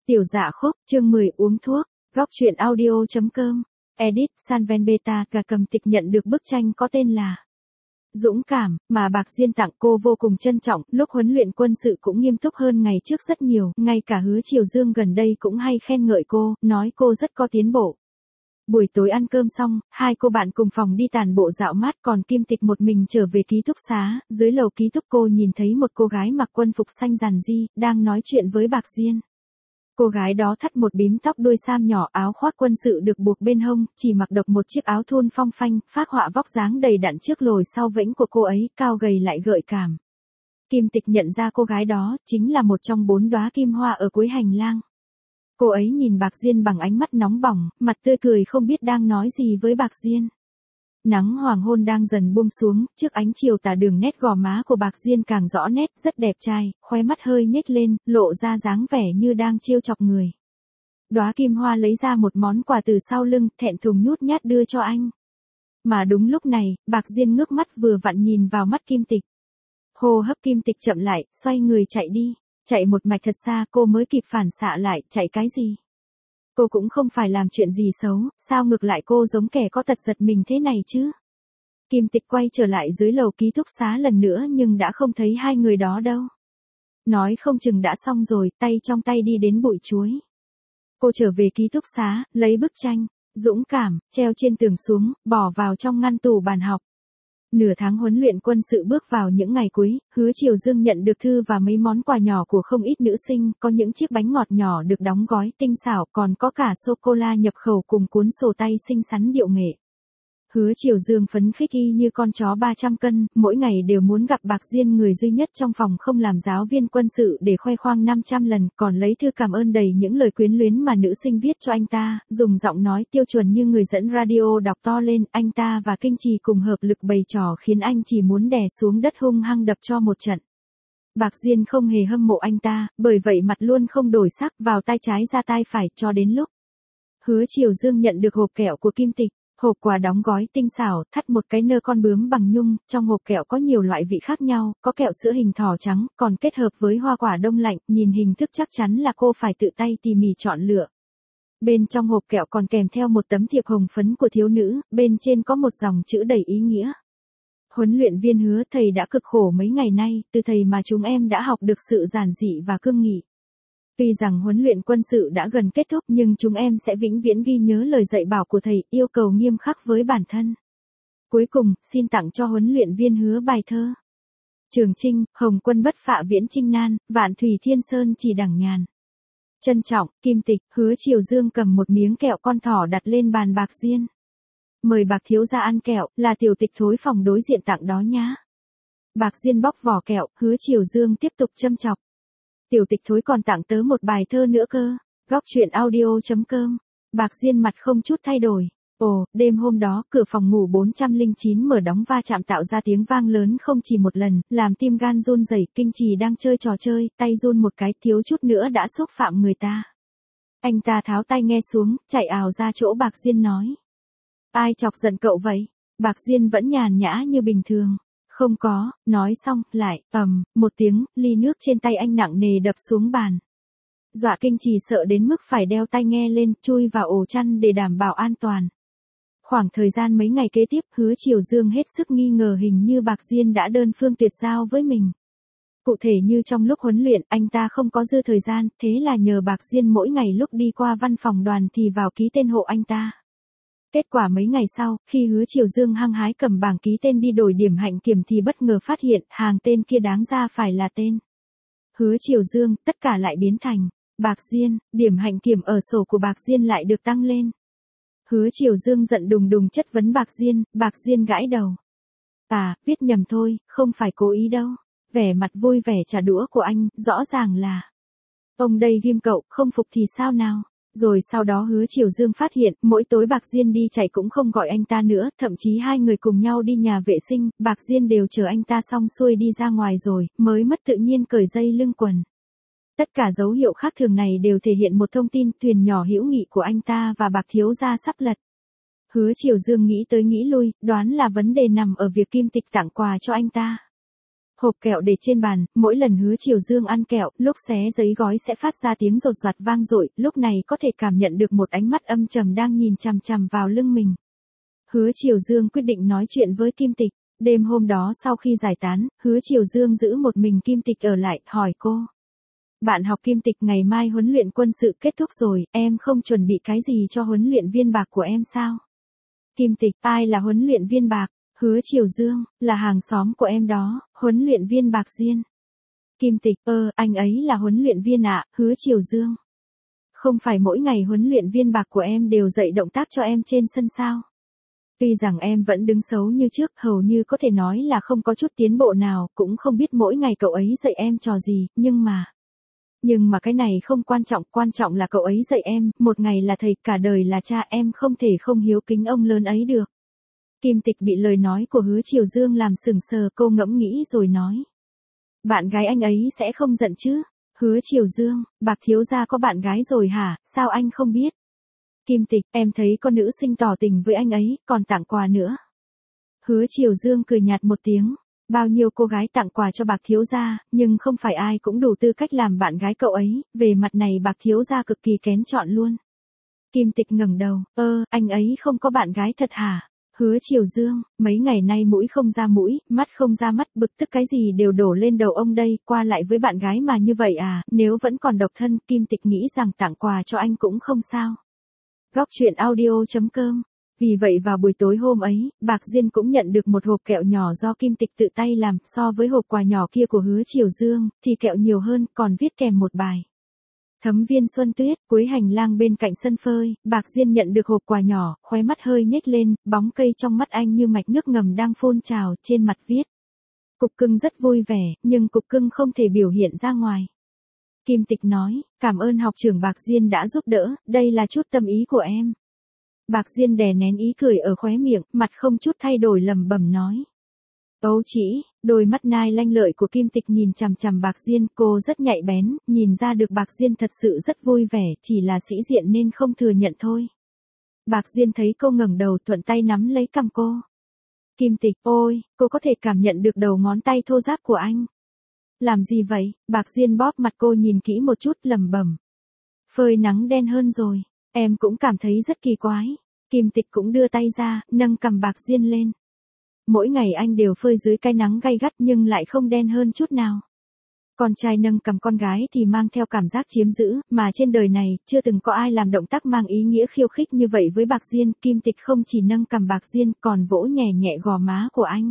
Tiểu Dạ Khúc, chương 10 uống thuốc, góc truyện audio.com, edit, Sanven Beta, Gà Cầm Tịch nhận được bức tranh có tên là Dũng Cảm, mà Bạc Diên tặng cô vô cùng trân trọng, lúc huấn luyện quân sự cũng nghiêm túc hơn ngày trước rất nhiều, ngay cả Hứa Triều Dương gần đây cũng hay khen ngợi cô, nói cô rất có tiến bộ. Buổi tối ăn cơm xong, hai cô bạn cùng phòng đi tản bộ dạo mát, còn Kim Tịch một mình trở về ký túc xá, dưới lầu ký túc cô nhìn thấy một cô gái mặc quân phục xanh rằn ri, đang nói chuyện với Bạc Diên. Cô gái đó thắt một bím tóc đuôi sam nhỏ, áo khoác quân sự được buộc bên hông, chỉ mặc độc một chiếc áo thun phong phanh, phác họa vóc dáng đầy đặn trước lồi sau vĩnh của cô ấy, cao gầy lại gợi cảm. Kim Tịch nhận ra cô gái đó chính là một trong 4 đóa kim hoa ở cuối hành lang. Cô ấy nhìn Bạc Diên bằng ánh mắt nóng bỏng, mặt tươi cười không biết đang nói gì với Bạc Diên. Nắng hoàng hôn đang dần buông xuống, trước ánh chiều tà đường nét gò má của Bạc Diên càng rõ nét, rất đẹp trai, khóe mắt hơi nhếch lên, lộ ra dáng vẻ như đang trêu chọc người. Đóa kim hoa lấy ra một món quà từ sau lưng, thẹn thùng nhút nhát đưa cho anh. Mà đúng lúc này, Bạc Diên ngước mắt vừa vặn nhìn vào mắt Kim Tịch. Hô hấp Kim Tịch chậm lại, xoay người chạy đi. Chạy một mạch thật xa cô mới kịp phản xạ lại, chạy cái gì? Cô cũng không phải làm chuyện gì xấu, sao ngược lại cô giống kẻ có tật giật mình thế này chứ? Kim Tịch quay trở lại dưới lầu ký túc xá lần nữa nhưng đã không thấy hai người đó đâu. Nói không chừng đã xong rồi, tay trong tay đi đến bụi chuối. Cô trở về ký túc xá, lấy bức tranh, Dũng Cảm, treo trên tường xuống, bỏ vào trong ngăn tủ bàn học. Nửa tháng huấn luyện quân sự bước vào những ngày cuối, Hứa Triều Dương nhận được thư và mấy món quà nhỏ của không ít nữ sinh, có những chiếc bánh ngọt nhỏ được đóng gói tinh xảo, còn có cả sô-cô-la nhập khẩu cùng cuốn sổ tay xinh xắn điệu nghệ. Hứa Triều Dương phấn khích y như con chó 300 cân, mỗi ngày đều muốn gặp Bạc Diên, người duy nhất trong phòng không làm giáo viên quân sự, để khoe khoang 500 lần, còn lấy thư cảm ơn đầy những lời quyến luyến mà nữ sinh viết cho anh ta, dùng giọng nói tiêu chuẩn như người dẫn radio đọc to lên, anh ta và Kinh Trì cùng hợp lực bày trò khiến anh chỉ muốn đè xuống đất hung hăng đập cho một trận. Bạc Diên không hề hâm mộ anh ta, bởi vậy mặt luôn không đổi sắc, vào tai trái ra tai phải, cho đến lúc Hứa Triều Dương nhận được hộp kẹo của Kim Tịch. Hộp quà đóng gói tinh xảo, thắt một cái nơ con bướm bằng nhung, trong hộp kẹo có nhiều loại vị khác nhau, có kẹo sữa hình thỏ trắng, còn kết hợp với hoa quả đông lạnh, nhìn hình thức chắc chắn là cô phải tự tay tỉ mỉ chọn lựa. Bên trong hộp kẹo còn kèm theo một tấm thiệp hồng phấn của thiếu nữ, bên trên có một dòng chữ đầy ý nghĩa. Huấn luyện viên Hứa, thầy đã cực khổ mấy ngày nay, từ thầy mà chúng em đã học được sự giản dị và cương nghị. Tuy rằng huấn luyện quân sự đã gần kết thúc nhưng chúng em sẽ vĩnh viễn ghi nhớ lời dạy bảo của thầy, yêu cầu nghiêm khắc với bản thân. Cuối cùng, xin tặng cho huấn luyện viên Hứa bài thơ. Trường Chinh, Hồng Quân bất phạ viễn chinh nan, vạn thủy thiên sơn chỉ đẳng nhàn. Trân trọng, Kim Tịch. Hứa Triều Dương cầm một miếng kẹo con thỏ đặt lên bàn Bạc Diên. Mời Bạc thiếu gia ăn kẹo, là tiểu tịch thối phòng đối diện tặng đó nhá. Bạc Diên bóc vỏ kẹo, Hứa Triều Dương tiếp tục châm chọc. Tiểu tịch thối còn tặng tớ một bài thơ nữa cơ. Góc truyện audio.com. Bạc Diên mặt không chút thay đổi. Ồ, đêm hôm đó, cửa phòng ngủ 409 mở đóng va chạm tạo ra tiếng vang lớn không chỉ một lần, làm tim gan run rẩy. Kinh Trì đang chơi trò chơi, tay run một cái, thiếu chút nữa đã xúc phạm người ta. Anh ta tháo tai nghe xuống, chạy ào ra chỗ Bạc Diên nói. Ai chọc giận cậu vậy? Bạc Diên vẫn nhàn nhã như bình thường. Không có, nói xong, lại, một tiếng, ly nước trên tay anh nặng nề đập xuống bàn. Dọa Kinh Trì sợ đến mức phải đeo tai nghe lên, chui vào ổ chăn để đảm bảo an toàn. Khoảng thời gian mấy ngày kế tiếp, Hứa Triều Dương hết sức nghi ngờ hình như Bạc Diên đã đơn phương tuyệt giao với mình. Cụ thể như trong lúc huấn luyện, anh ta không có dư thời gian, thế là nhờ Bạc Diên mỗi ngày lúc đi qua văn phòng đoàn thì vào ký tên hộ anh ta. Kết quả mấy ngày sau, khi Hứa Triều Dương hăng hái cầm bảng ký tên đi đổi điểm hạnh kiểm thì bất ngờ phát hiện, hàng tên kia đáng ra phải là tên Hứa Triều Dương, tất cả lại biến thành Bạc Diên, điểm hạnh kiểm ở sổ của Bạc Diên lại được tăng lên. Hứa Triều Dương giận đùng đùng chất vấn Bạc Diên gãi đầu. Viết nhầm thôi, không phải cố ý đâu. Vẻ mặt vui vẻ trả đũa của anh, rõ ràng là ông đây ghim cậu, không phục thì sao nào? Rồi sau đó Hứa Triều Dương phát hiện, mỗi tối Bạc Diên đi chạy cũng không gọi anh ta nữa, thậm chí hai người cùng nhau đi nhà vệ sinh, Bạc Diên đều chờ anh ta xong xuôi đi ra ngoài rồi, mới mất tự nhiên cởi dây lưng quần. Tất cả dấu hiệu khác thường này đều thể hiện một thông tin, thuyền nhỏ hữu nghị của anh ta và Bạc thiếu gia sắp lật. Hứa Triều Dương nghĩ tới nghĩ lui, đoán là vấn đề nằm ở việc Kim Tịch tặng quà cho anh ta. Hộp kẹo để trên bàn, mỗi lần Hứa Triều Dương ăn kẹo, lúc xé giấy gói sẽ phát ra tiếng rột rạt vang dội, lúc này có thể cảm nhận được một ánh mắt âm trầm đang nhìn chằm chằm vào lưng mình. Hứa Triều Dương quyết định nói chuyện với Kim Tịch. Đêm hôm đó sau khi giải tán, Hứa Triều Dương giữ một mình Kim Tịch ở lại, hỏi cô. Bạn học Kim Tịch, ngày mai huấn luyện quân sự kết thúc rồi, em không chuẩn bị cái gì cho huấn luyện viên Bạc của em sao? Kim Tịch, ai là huấn luyện viên Bạc? Hứa Triều Dương, là hàng xóm của em đó, huấn luyện viên Bạc Diên. Kim Tịch, anh ấy là huấn luyện viên ạ. Hứa Triều Dương. Không phải mỗi ngày huấn luyện viên Bạc của em đều dạy động tác cho em trên sân sao? Tuy rằng em vẫn đứng xấu như trước, hầu như có thể nói là không có chút tiến bộ nào, cũng không biết mỗi ngày cậu ấy dạy em trò gì, nhưng mà cái này không quan trọng là cậu ấy dạy em, một ngày là thầy, cả đời là cha, em không thể không hiếu kính ông lớn ấy được. Kim Tịch bị lời nói của Hứa Triều Dương làm sững sờ, cô ngẫm nghĩ rồi nói. Bạn gái anh ấy sẽ không giận chứ? Hứa Triều Dương, Bạc thiếu gia có bạn gái rồi hả, sao anh không biết? Kim Tịch, em thấy con nữ sinh tỏ tình với anh ấy, còn tặng quà nữa. Hứa Triều Dương cười nhạt một tiếng. Bao nhiêu cô gái tặng quà cho Bạc thiếu gia, nhưng không phải ai cũng đủ tư cách làm bạn gái cậu ấy, về mặt này Bạc thiếu gia cực kỳ kén chọn luôn. Kim Tịch ngẩng đầu, anh ấy không có bạn gái thật hả? Hứa Triều Dương, mấy ngày nay mũi không ra mũi, mắt không ra mắt, bực tức cái gì đều đổ lên đầu ông đây, qua lại với bạn gái mà như vậy à, nếu vẫn còn độc thân, Kim Tịch nghĩ rằng tặng quà cho anh cũng không sao. Góc truyện audio.com. Vì vậy vào buổi tối hôm ấy, Bạc Diên cũng nhận được một hộp kẹo nhỏ do Kim Tịch tự tay làm, so với hộp quà nhỏ kia của Hứa Triều Dương, thì kẹo nhiều hơn, còn viết kèm một bài. Thấm viên xuân tuyết, cuối hành lang bên cạnh sân phơi, Bạc Diên nhận được hộp quà nhỏ, khóe mắt hơi nhếch lên, bóng cây trong mắt anh như mạch nước ngầm đang phun trào, trên mặt viết. Cục cưng rất vui vẻ, nhưng cục cưng không thể biểu hiện ra ngoài. Kim Tịch nói, cảm ơn học trưởng Bạc Diên đã giúp đỡ, đây là chút tâm ý của em. Bạc Diên đè nén ý cười ở khóe miệng, mặt không chút thay đổi lẩm bẩm nói. Ấu chỉ, đôi mắt nai lanh lợi của Kim Tịch nhìn chằm chằm Bạc Diên, cô rất nhạy bén, nhìn ra được Bạc Diên thật sự rất vui vẻ, chỉ là sĩ diện nên không thừa nhận thôi. Bạc Diên thấy cô ngẩng đầu, thuận tay nắm lấy cằm cô. Kim Tịch, ôi, cô có thể cảm nhận được đầu ngón tay thô ráp của anh. Làm gì vậy? Bạc Diên bóp mặt cô nhìn kỹ một chút, lẩm bẩm. Phơi nắng đen hơn rồi, em cũng cảm thấy rất kỳ quái. Kim Tịch cũng đưa tay ra, nâng cằm Bạc Diên lên. Mỗi ngày anh đều phơi dưới cái nắng gay gắt nhưng lại không đen hơn chút nào. Con trai nâng cằm con gái thì mang theo cảm giác chiếm giữ, mà trên đời này, chưa từng có ai làm động tác mang ý nghĩa khiêu khích như vậy với Bạc Diên. Kim Tịch không chỉ nâng cằm Bạc Diên, còn vỗ nhẹ nhẹ gò má của anh.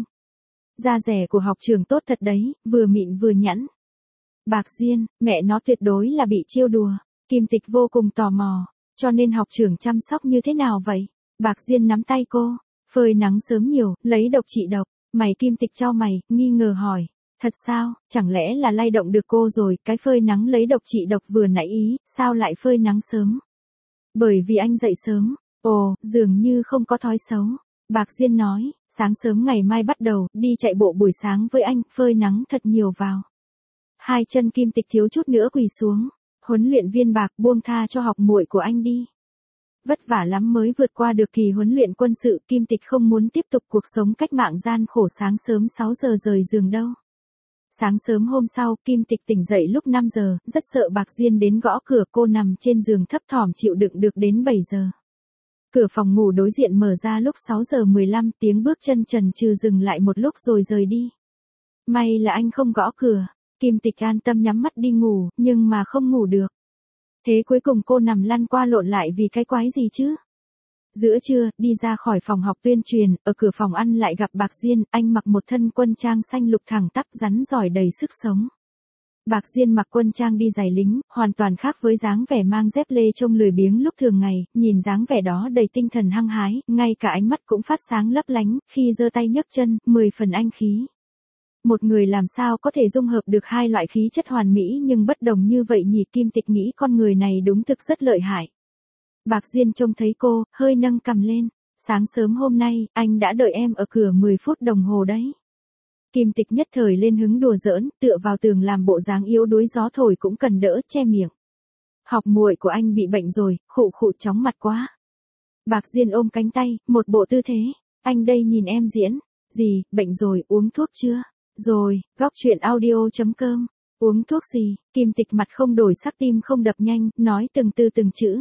Da rẻ của học trưởng tốt thật đấy, vừa mịn vừa nhẵn. Bạc Diên, mẹ nó tuyệt đối là bị trêu đùa. Kim Tịch vô cùng tò mò, cho nên học trưởng chăm sóc như thế nào vậy? Bạc Diên nắm tay cô, phơi nắng sớm nhiều, lấy độc trị độc. Mày Kim Tịch chau mày, nghi ngờ hỏi. Thật sao, chẳng lẽ là lay động được cô rồi, cái phơi nắng lấy độc trị độc vừa nãy ý, sao lại phơi nắng sớm? Bởi vì anh dậy sớm. Ồ, dường như không có thói xấu. Bạc Diên nói, sáng sớm ngày mai bắt đầu, đi chạy bộ buổi sáng với anh, phơi nắng thật nhiều vào. Hai chân Kim Tịch thiếu chút nữa quỳ xuống. Huấn luyện viên Bạc, buông tha cho học muội của anh đi. Vất vả lắm mới vượt qua được kỳ huấn luyện quân sự, Kim Tịch không muốn tiếp tục cuộc sống cách mạng gian khổ sáng sớm 6 giờ rời giường đâu. Sáng sớm hôm sau, Kim Tịch tỉnh dậy lúc 5 giờ, rất sợ Bạc Diên đến gõ cửa, cô nằm trên giường thấp thỏm chịu đựng được đến 7 giờ. Cửa phòng ngủ đối diện mở ra lúc 6 giờ 15, tiếng bước chân chần chừ dừng lại một lúc rồi rời đi. May là anh không gõ cửa, Kim Tịch an tâm nhắm mắt đi ngủ, nhưng mà không ngủ được. Thế cuối cùng cô nằm lăn qua lộn lại vì cái quái gì chứ? Giữa trưa, đi ra khỏi phòng học tuyên truyền, ở cửa phòng ăn lại gặp Bạc Diên, anh mặc một thân quân trang xanh lục thẳng tắp rắn giỏi đầy sức sống. Bạc Diên mặc quân trang đi giày lính, hoàn toàn khác với dáng vẻ mang dép lê trông lười biếng lúc thường ngày, nhìn dáng vẻ đó đầy tinh thần hăng hái, ngay cả ánh mắt cũng phát sáng lấp lánh, khi giơ tay nhấc chân, 10 phần anh khí. Một người làm sao có thể dung hợp được hai loại khí chất hoàn mỹ nhưng bất đồng như vậy nhỉ? Kim Tịch nghĩ con người này đúng thực rất lợi hại. Bạc Diên trông thấy cô, hơi nâng cằm lên. Sáng sớm hôm nay, anh đã đợi em ở cửa 10 phút đồng hồ đấy. Kim Tịch nhất thời lên hứng đùa giỡn, tựa vào tường làm bộ dáng yếu đuối, gió thổi cũng cần đỡ, che miệng. Học muội của anh bị bệnh rồi, khụ khụ chóng mặt quá. Bạc Diên ôm cánh tay, một bộ tư thế. Anh đây nhìn em diễn. Gì, bệnh rồi, uống thuốc chưa? Rồi, góc chuyện audio.com. Uống thuốc gì? Kim Tịch mặt không đổi sắc, tim không đập nhanh, nói từng từ từng chữ.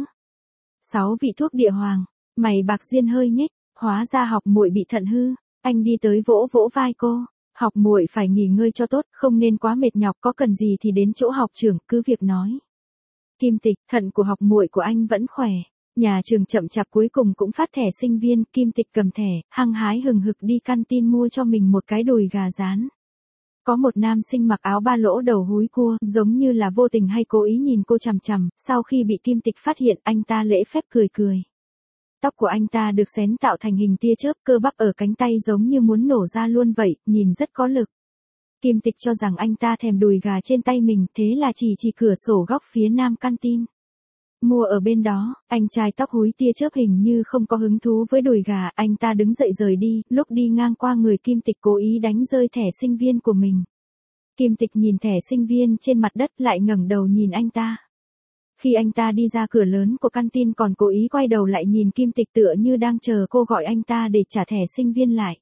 6 vị thuốc địa hoàng. Mày Bạc Diên hơi nhếch, hóa ra Học muội bị thận hư. Anh đi tới vỗ vỗ vai cô. Học muội phải nghỉ ngơi cho tốt, không nên quá mệt nhọc, có cần gì thì đến chỗ học trưởng, cứ việc nói. Kim Tịch, thận của học muội của anh vẫn khỏe. Nhà trường chậm chạp cuối cùng cũng phát thẻ sinh viên, Kim Tịch cầm thẻ, hăng hái hừng hực đi canteen mua cho mình một cái đùi gà rán. Có một nam sinh mặc áo ba lỗ đầu húi cua, giống như là vô tình hay cố ý nhìn cô chằm chằm, sau khi bị Kim Tịch phát hiện, anh ta lễ phép cười cười. Tóc của anh ta được xén tạo thành hình tia chớp, cơ bắp ở cánh tay giống như muốn nổ ra luôn vậy, nhìn rất có lực. Kim Tịch cho rằng anh ta thèm đùi gà trên tay mình, thế là chỉ cửa sổ góc phía nam canteen. Mua ở bên đó, anh trai tóc húi tia chớp hình như không có hứng thú với đùi gà, anh ta đứng dậy rời đi, lúc đi ngang qua người Kim Tịch cố ý đánh rơi thẻ sinh viên của mình. Kim Tịch nhìn thẻ sinh viên trên mặt đất lại ngẩng đầu nhìn anh ta. Khi anh ta đi ra cửa lớn của canteen còn cố ý quay đầu lại nhìn Kim Tịch tựa như đang chờ cô gọi anh ta để trả thẻ sinh viên lại.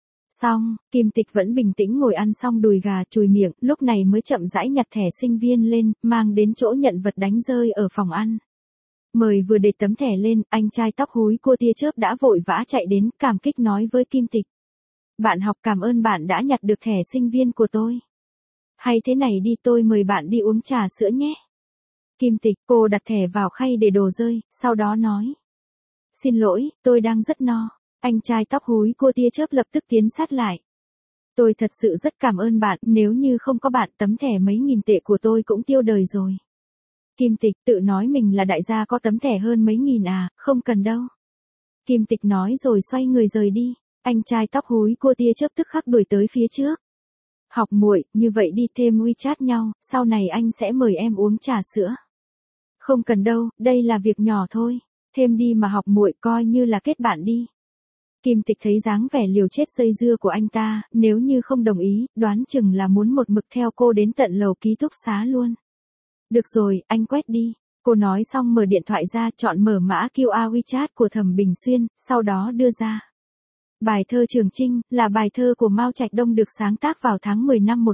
Xong, Kim Tịch vẫn bình tĩnh ngồi ăn xong đùi gà chùi miệng, lúc này mới chậm rãi nhặt thẻ sinh viên lên, mang đến chỗ nhận vật đánh rơi ở phòng ăn. Mời vừa để tấm thẻ lên, anh trai tóc húi cua tia chớp đã vội vã chạy đến, cảm kích nói với Kim Tịch. Bạn học cảm ơn bạn đã nhặt được thẻ sinh viên của tôi. Hay thế này đi, tôi mời bạn đi uống trà sữa nhé. Kim Tịch, cô đặt thẻ vào khay để đồ rơi, sau đó nói. Xin lỗi, tôi đang rất no. Anh trai tóc húi cua tia chớp lập tức tiến sát lại. Tôi thật sự rất cảm ơn bạn, nếu như không có bạn tấm thẻ mấy nghìn tệ của tôi cũng tiêu đời rồi. Kim Tịch tự nói mình là đại gia có tấm thẻ hơn mấy nghìn à, không cần đâu. Kim Tịch nói rồi xoay người rời đi, anh trai tóc húi cua tia chớp tức khắc đuổi tới phía trước. Học muội, như vậy đi, thêm WeChat nhau, sau này anh sẽ mời em uống trà sữa. Không cần đâu, đây là việc nhỏ thôi, thêm đi mà học muội, coi như là kết bạn đi. Kim Tịch thấy dáng vẻ liều chết dây dưa của anh ta, nếu như không đồng ý, đoán chừng là muốn một mực theo cô đến tận lầu ký túc xá luôn. Được rồi, anh quét đi. Cô nói xong mở điện thoại ra, chọn mở mã QR WeChat của Thẩm Bình Xuyên, sau đó đưa ra. Bài thơ Trường Chinh là bài thơ của Mao Trạch Đông được sáng tác vào tháng 10 năm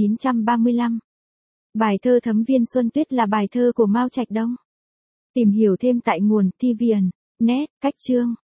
1935. Bài thơ Thấm Viên Xuân Tuyết là bài thơ của Mao Trạch Đông. Tìm hiểu thêm tại nguồn tvn.net, cách chương.